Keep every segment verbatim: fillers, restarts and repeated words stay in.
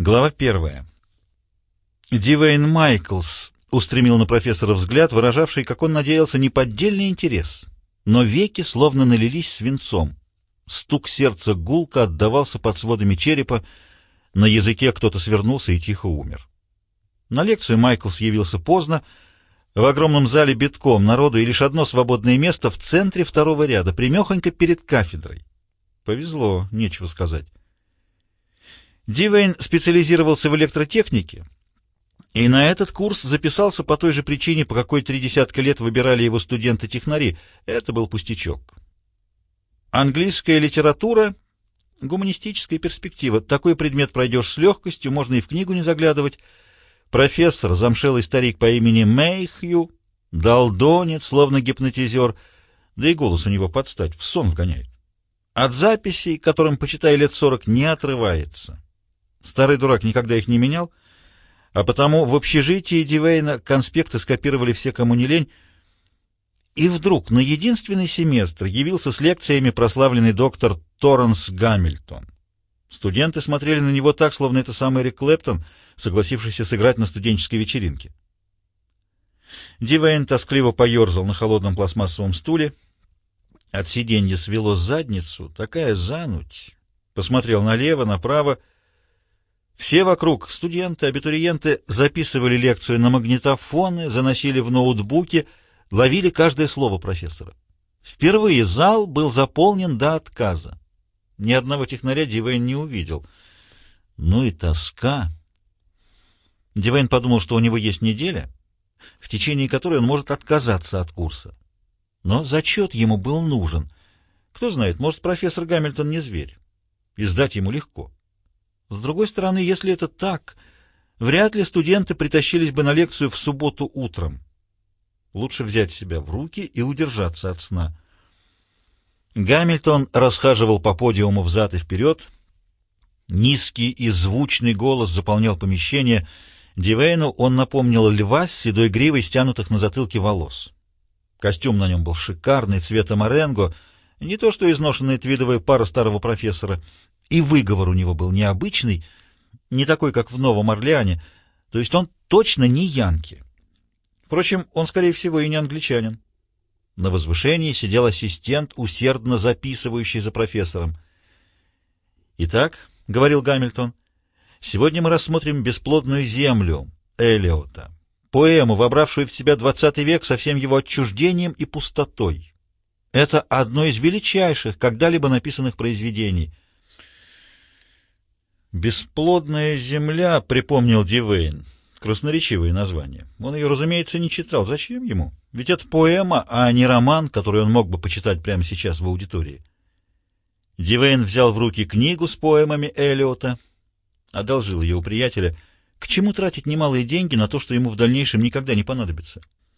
Глава первая. Дивейн Майклс устремил на профессора взгляд, выражавший, как он надеялся, неподдельный интерес, но веки словно налились свинцом. Стук сердца гулко отдавался под сводами черепа, на языке кто-то свернулся и тихо умер. На лекцию Майклс явился поздно, в огромном зале битком народу и лишь одно свободное место в центре второго ряда, примехонько перед кафедрой. Повезло, нечего сказать. Дивейн специализировался в электротехнике, и на этот курс записался по той же причине, по какой три десятка лет выбирали его студенты-технари. Это был пустячок. Английская литература, гуманистическая перспектива. Такой предмет пройдешь с легкостью, можно и в книгу не заглядывать. Профессор, замшелый старик по имени Мэйхью, долдонит, словно гипнотизер, да и голос у него под стать, в сон вгоняет. От записей, которым, почитай, лет сорок, не отрывается. Старый дурак никогда их не менял, а потому в общежитии Дивейна конспекты скопировали все, кому не лень, и вдруг на единственный семестр явился с лекциями прославленный доктор Торренс Гамильтон. Студенты смотрели на него так, словно это сам Эрик Клэптон, согласившийся сыграть на студенческой вечеринке. Дивейн тоскливо поерзал на холодном пластмассовом стуле, от сиденья свело задницу, такая зануть. Посмотрел налево, направо. Все вокруг, студенты, абитуриенты, записывали лекцию на магнитофоны, заносили в ноутбуки, ловили каждое слово профессора. Впервые зал был заполнен до отказа. Ни одного технаря Дивейн не увидел. Ну и тоска. Дивейн подумал, что у него есть неделя, в течение которой он может отказаться от курса. Но зачет ему был нужен. Кто знает, может, профессор Гамильтон не зверь, и сдать ему легко. С другой стороны, если это так, вряд ли студенты притащились бы на лекцию в субботу утром. Лучше взять себя в руки и удержаться от сна. Гамильтон расхаживал по подиуму взад и вперед. Низкий и звучный голос заполнял помещение. Дивейну он напомнил льва с седой гривой стянутых на затылке волос. Костюм на нем был шикарный, цвета моренго, не то что изношенная твидовая пара старого профессора, и выговор у него был необычный, не такой, как в Новом Орлеане, то есть он точно не янки. Впрочем, он, скорее всего, и не англичанин. На возвышении сидел ассистент, усердно записывающий за профессором. «Итак», — говорил Гамильтон, — «сегодня мы рассмотрим «Бесплодную землю» Элиота, поэму, вобравшую в себя двадцатый век со всем его отчуждением и пустотой. Это одно из величайших, когда-либо написанных произведений». «Бесплодная земля», — припомнил Дивейн. Красноречивое название. Он ее, разумеется, не читал. Зачем ему? Ведь это поэма, а не роман, который он мог бы почитать прямо сейчас в аудитории. Дивейн взял в руки книгу с поэмами Элиота, одолжил ее у приятеля. К чему тратить немалые деньги на то, что ему в дальнейшем никогда не понадобится?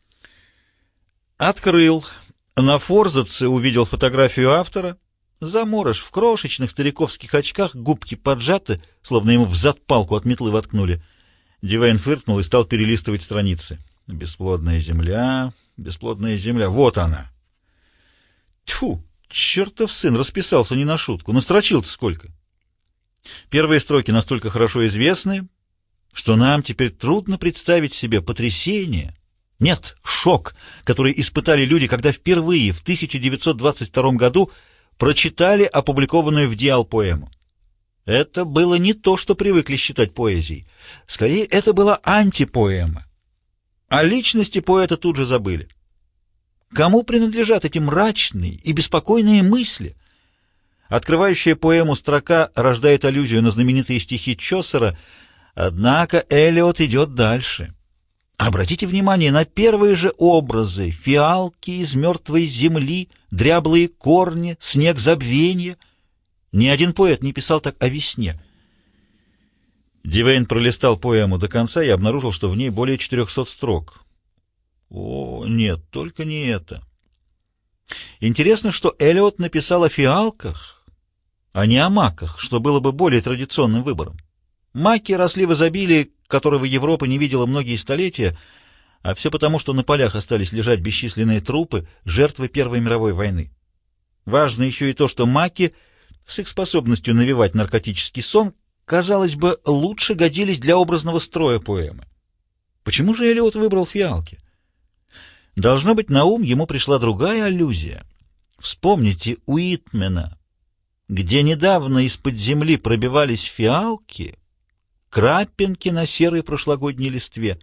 Открыл. На форзаце увидел фотографию автора. Заморож в крошечных стариковских очках, губки поджаты, словно ему взад палку от метлы воткнули. Дивейн фыркнул и стал перелистывать страницы. «Бесплодная земля, бесплодная земля, вот она!» Тьфу, чертов сын, расписался не на шутку, настрочил-то сколько! Первые строки настолько хорошо известны, что нам теперь трудно представить себе потрясение, нет, шок, который испытали люди, когда впервые в тысяча девятьсот двадцать втором году прочитали опубликованную в Диал поэму. Это было не то, что привыкли считать поэзией. Скорее, это была антипоэма. О личности поэта тут же забыли. Кому принадлежат эти мрачные и беспокойные мысли? Открывающая поэму строка рождает аллюзию на знаменитые стихи Чосера, однако Элиот идет дальше. Обратите внимание на первые же образы: фиалки из мертвой земли, дряблые корни, снег забвенья. Ни один поэт не писал так о весне. Дивейн пролистал поэму до конца и обнаружил, что в ней более четырехсот строк. О, нет, только не это. Интересно, что Элиот написал о фиалках, а не о маках, что было бы более традиционным выбором. Маки росли в изобилии, которого Европа не видела многие столетия, а все потому, что на полях остались лежать бесчисленные трупы, жертвы Первой мировой войны. Важно еще и то, что маки с их способностью навевать наркотический сон казалось бы, лучше годились для образного строя поэмы. Почему же Элиот выбрал фиалки? Должно быть, на ум ему пришла другая аллюзия. Вспомните Уитмена, где недавно из-под земли пробивались фиалки, крапинки на серой прошлогодней листве.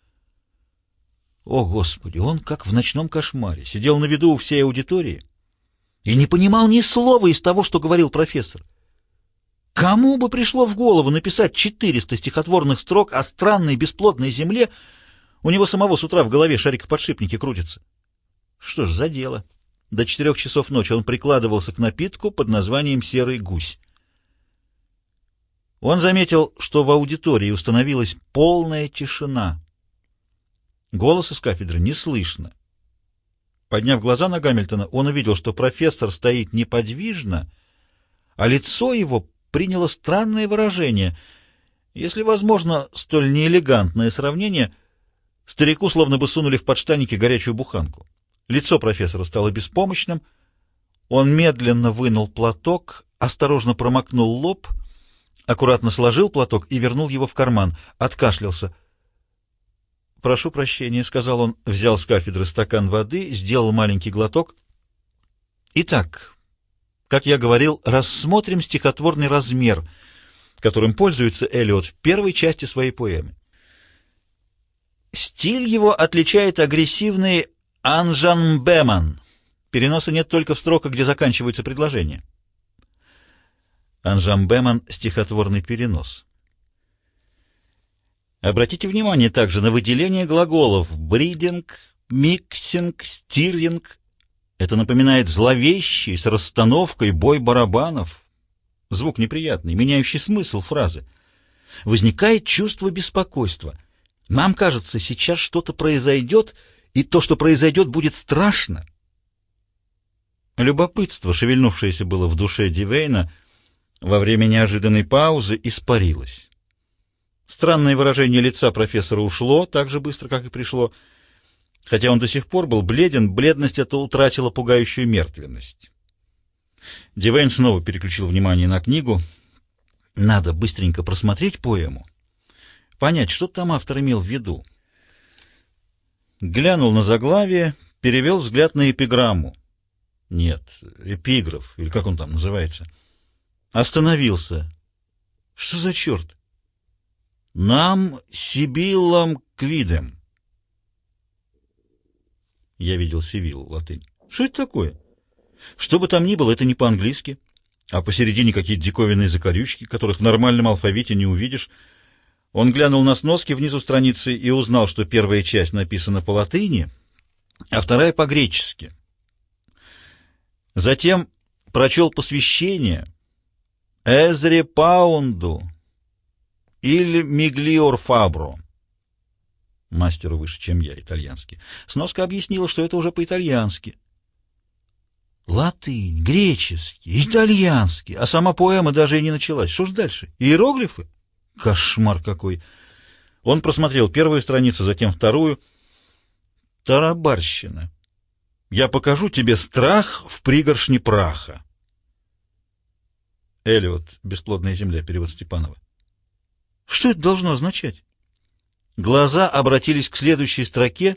О, Господи, он, как в ночном кошмаре, сидел на виду у всей аудитории и не понимал ни слова из того, что говорил профессор. Кому бы пришло в голову написать четыреста стихотворных строк о странной бесплодной земле? У него самого с утра в голове шарикоподшипники крутятся. Что ж за дело? До четырех часов ночи он прикладывался к напитку под названием «Серый гусь». Он заметил, что в аудитории установилась полная тишина. Голоса с кафедры не слышно. Подняв глаза на Гамильтона, он увидел, что профессор стоит неподвижно, а лицо его приняло странное выражение. Если возможно столь неэлегантное сравнение, старику словно бы сунули в подштанники горячую буханку. Лицо профессора стало беспомощным. Он медленно вынул платок, осторожно промокнул лоб, аккуратно сложил платок и вернул его в карман. Откашлялся. «Прошу прощения», — сказал он, взял с кафедры стакан воды, сделал маленький глоток. «Итак, как я говорил, рассмотрим стихотворный размер, которым пользуется Элиот в первой части своей поэмы. Стиль его отличает агрессивный анжамбеман. Переноса нет только в строках, где заканчиваются предложения. Анжамбеман — стихотворный перенос. Обратите внимание также на выделение глаголов бридинг, миксинг, стиринг. Это напоминает зловещий с расстановкой бой барабанов. Звук неприятный, меняющий смысл фразы. Возникает чувство беспокойства. Нам кажется, сейчас что-то произойдет, и то, что произойдет, будет страшно. Любопытство, шевельнувшееся было в душе Дивейна, во время неожиданной паузы испарилось. Странное выражение лица профессора ушло так же быстро, как и пришло. Хотя он до сих пор был бледен, бледность эта утратила пугающую мертвенность. Дивейн снова переключил внимание на книгу. Надо быстренько просмотреть поэму, понять, что там автор имел в виду. Глянул на заглавие, перевел взгляд на эпиграмму. Нет, эпиграф, или как он там называется. Остановился. Что за черт? Нам сибиллам квидем. Я видел сивил, латынь. Что это такое? Что бы там ни было, это не по-английски, а посередине какие-то диковинные закорючки, которых в нормальном алфавите не увидишь. Он глянул на сноски внизу страницы и узнал, что первая часть написана по латыни, а вторая по-гречески. Затем прочел посвящение Эзре Паунду или Миглиор Фабро. Мастеру выше, чем я, итальянский. Сноска объяснила, что это уже по-итальянски. Латынь, греческий, итальянский, а сама поэма даже и не началась. Что ж дальше? Иероглифы? Кошмар какой! Он просмотрел первую страницу, затем вторую. Тарабарщина. Я покажу тебе страх в пригоршне праха. Элиот. Бесплодная земля. Перевод Степанова. Что это должно означать? Глаза обратились к следующей строке.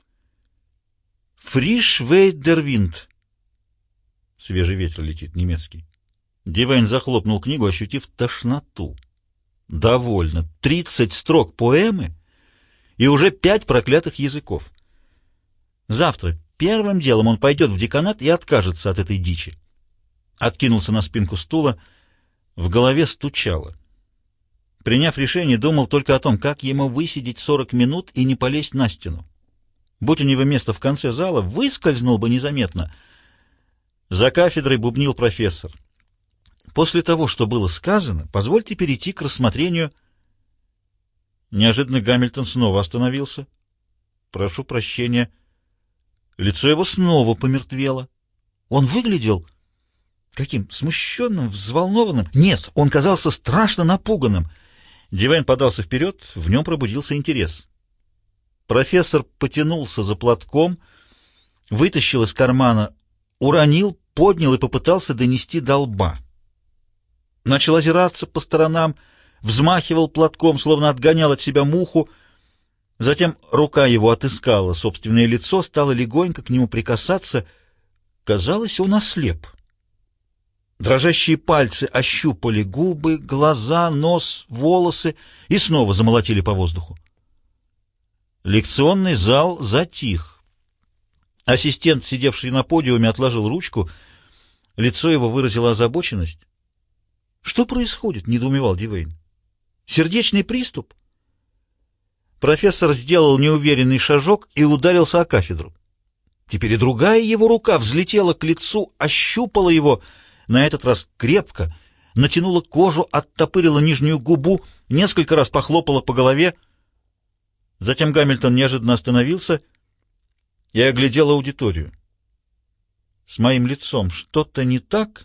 Фриш вейт дер винд. Свежий ветер летит, немецкий. Дивейн захлопнул книгу, ощутив тошноту. Довольно. Тридцать строк поэмы и уже пять проклятых языков. Завтра первым делом он пойдет в деканат и откажется от этой дичи. Откинулся на спинку стула, в голове стучало. Приняв решение, думал только о том, как ему высидеть сорок минут и не полезть на стену. Будь у него место в конце зала, выскользнул бы незаметно. За кафедрой бубнил профессор. После того, что было сказано, позвольте перейти к рассмотрению. Неожиданно Гамильтон снова остановился. Прошу прощения. Лицо его снова помертвело. Он выглядел каким? Смущенным, взволнованным? Нет, он казался страшно напуганным. Дивейн подался вперед, в нем пробудился интерес. Профессор потянулся за платком, вытащил из кармана, уронил, поднял и попытался донести до лба. Начал озираться по сторонам, взмахивал платком, словно отгонял от себя муху. Затем рука его отыскала собственное лицо, стала легонько к нему прикасаться. Казалось, он ослеп. Дрожащие пальцы ощупали губы, глаза, нос, волосы и снова замолотили по воздуху. Лекционный зал затих. Ассистент, сидевший на подиуме, отложил ручку. Лицо его выразило озабоченность. «Что происходит?» — недоумевал Дивейн. «Сердечный приступ?» Профессор сделал неуверенный шажок и ударился о кафедру. Теперь и другая его рука взлетела к лицу, ощупала его, на этот раз крепко, натянула кожу, оттопырила нижнюю губу, несколько раз похлопала по голове. Затем Гамильтон неожиданно остановился и оглядел аудиторию. С моим лицом что-то не так?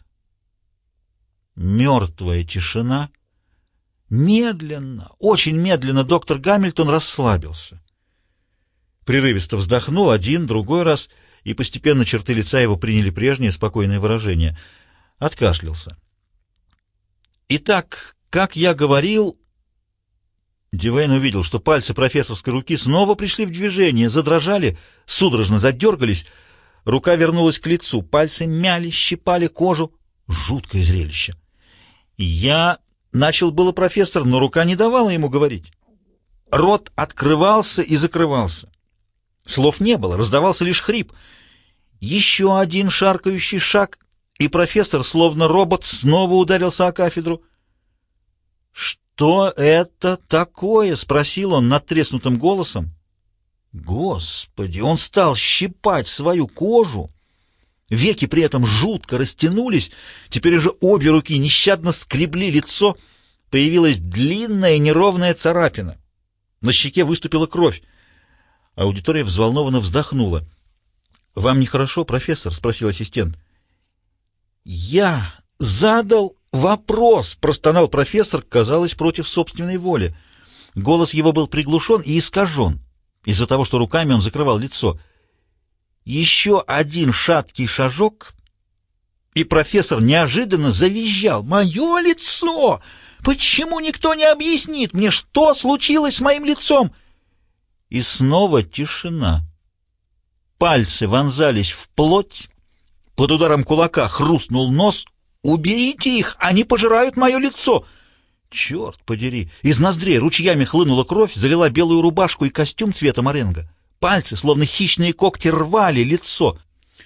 Мертвая тишина. Медленно, очень медленно доктор Гамильтон расслабился. Прерывисто вздохнул один, другой раз, и постепенно черты лица его приняли прежнее спокойное выражение. Откашлялся. «Итак, как я говорил...» Дивейн увидел, что пальцы профессорской руки снова пришли в движение, задрожали, судорожно задергались. Рука вернулась к лицу, пальцы мяли, щипали кожу. Жуткое зрелище. «Я...» — начал было профессор, но рука не давала ему говорить. Рот открывался и закрывался. Слов не было, раздавался лишь хрип. Еще один шаркающий шаг, и профессор, словно робот, снова ударился о кафедру. «Что это такое?» — спросил он надтреснутым голосом. Господи, он стал щипать свою кожу. Веки при этом жутко растянулись, теперь уже обе руки нещадно скребли лицо. Появилась длинная неровная царапина. На щеке выступила кровь. Аудитория взволнованно вздохнула. — Вам нехорошо, профессор? — спросил ассистент. — Я задал вопрос, — простонал профессор, казалось, против собственной воли. Голос его был приглушен и искажен из-за того, что руками он закрывал лицо. Еще один шаткий шажок, и профессор неожиданно завизжал. «Мое лицо! Почему никто не объяснит мне, что случилось с моим лицом?» И снова тишина. Пальцы вонзались в плоть, под ударом кулака хрустнул нос. «Уберите их! Они пожирают мое лицо!» Черт подери! Из ноздрей ручьями хлынула кровь, залила белую рубашку и костюм цвета моренго. Пальцы, словно хищные когти, рвали лицо.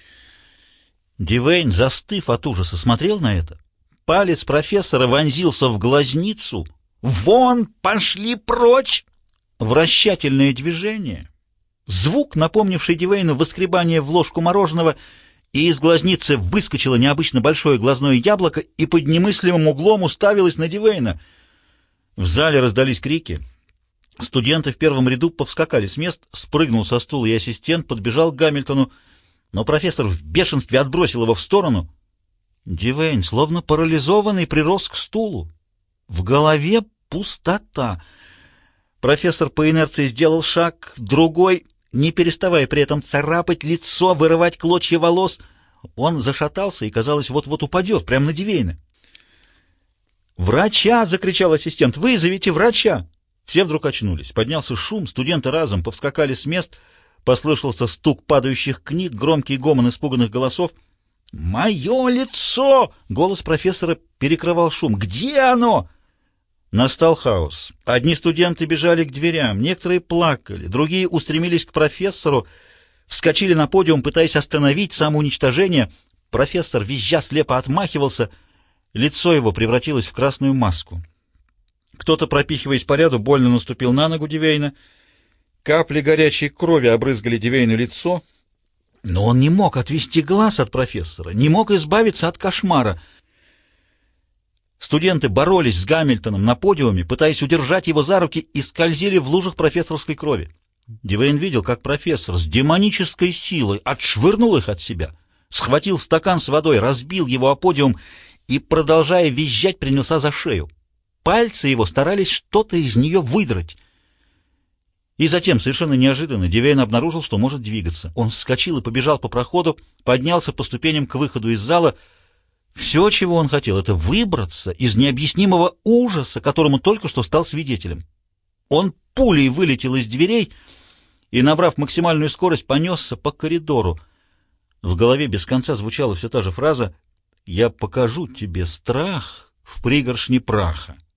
Дивейн, застыв от ужаса, смотрел на это. Палец профессора вонзился в глазницу. «Вон! Пошли прочь!» Вращательное движение. Звук, напомнивший Дивейну воскребание в ложку мороженого, и из глазницы выскочило необычно большое глазное яблоко и под немыслимым углом уставилось на Дивейна. В зале раздались крики. Студенты в первом ряду повскакали с мест, спрыгнул со стула и ассистент, подбежал к Гамильтону, но профессор в бешенстве отбросил его в сторону. Дивейн, словно парализованный, прирос к стулу. В голове пустота. Профессор по инерции сделал шаг, другой, не переставая при этом царапать лицо, вырывать клочья волос. Он зашатался и, казалось, вот-вот упадет прямо на Дивейна. «Врача!» — закричал ассистент. «Вызовите врача!» Все вдруг очнулись. Поднялся шум, студенты разом повскакали с мест, послышался стук падающих книг, громкий гомон испуганных голосов. «Мое лицо!» — голос профессора перекрывал шум. «Где оно?» Настал хаос. Одни студенты бежали к дверям, некоторые плакали, другие устремились к профессору, вскочили на подиум, пытаясь остановить самоуничтожение. Профессор, визжа, слепо отмахивался, лицо его превратилось в красную маску. Кто-то, пропихиваясь по ряду, больно наступил на ногу Дивейна. Капли горячей крови обрызгали Дивейну лицо, но он не мог отвести глаз от профессора, не мог избавиться от кошмара. Студенты боролись с Гамильтоном на подиуме, пытаясь удержать его за руки, и скользили в лужах профессорской крови. Дивейн видел, как профессор с демонической силой отшвырнул их от себя, схватил стакан с водой, разбил его о подиум и, продолжая визжать, принялся за шею. Пальцы его старались что-то из нее выдрать. И затем, совершенно неожиданно, Дивейн обнаружил, что может двигаться. Он вскочил и побежал по проходу, поднялся по ступеням к выходу из зала. Все, чего он хотел, это выбраться из необъяснимого ужаса, которому только что стал свидетелем. Он пулей вылетел из дверей и, набрав максимальную скорость, понесся по коридору. В голове без конца звучала все та же фраза: «Я покажу тебе страх в пригоршне праха».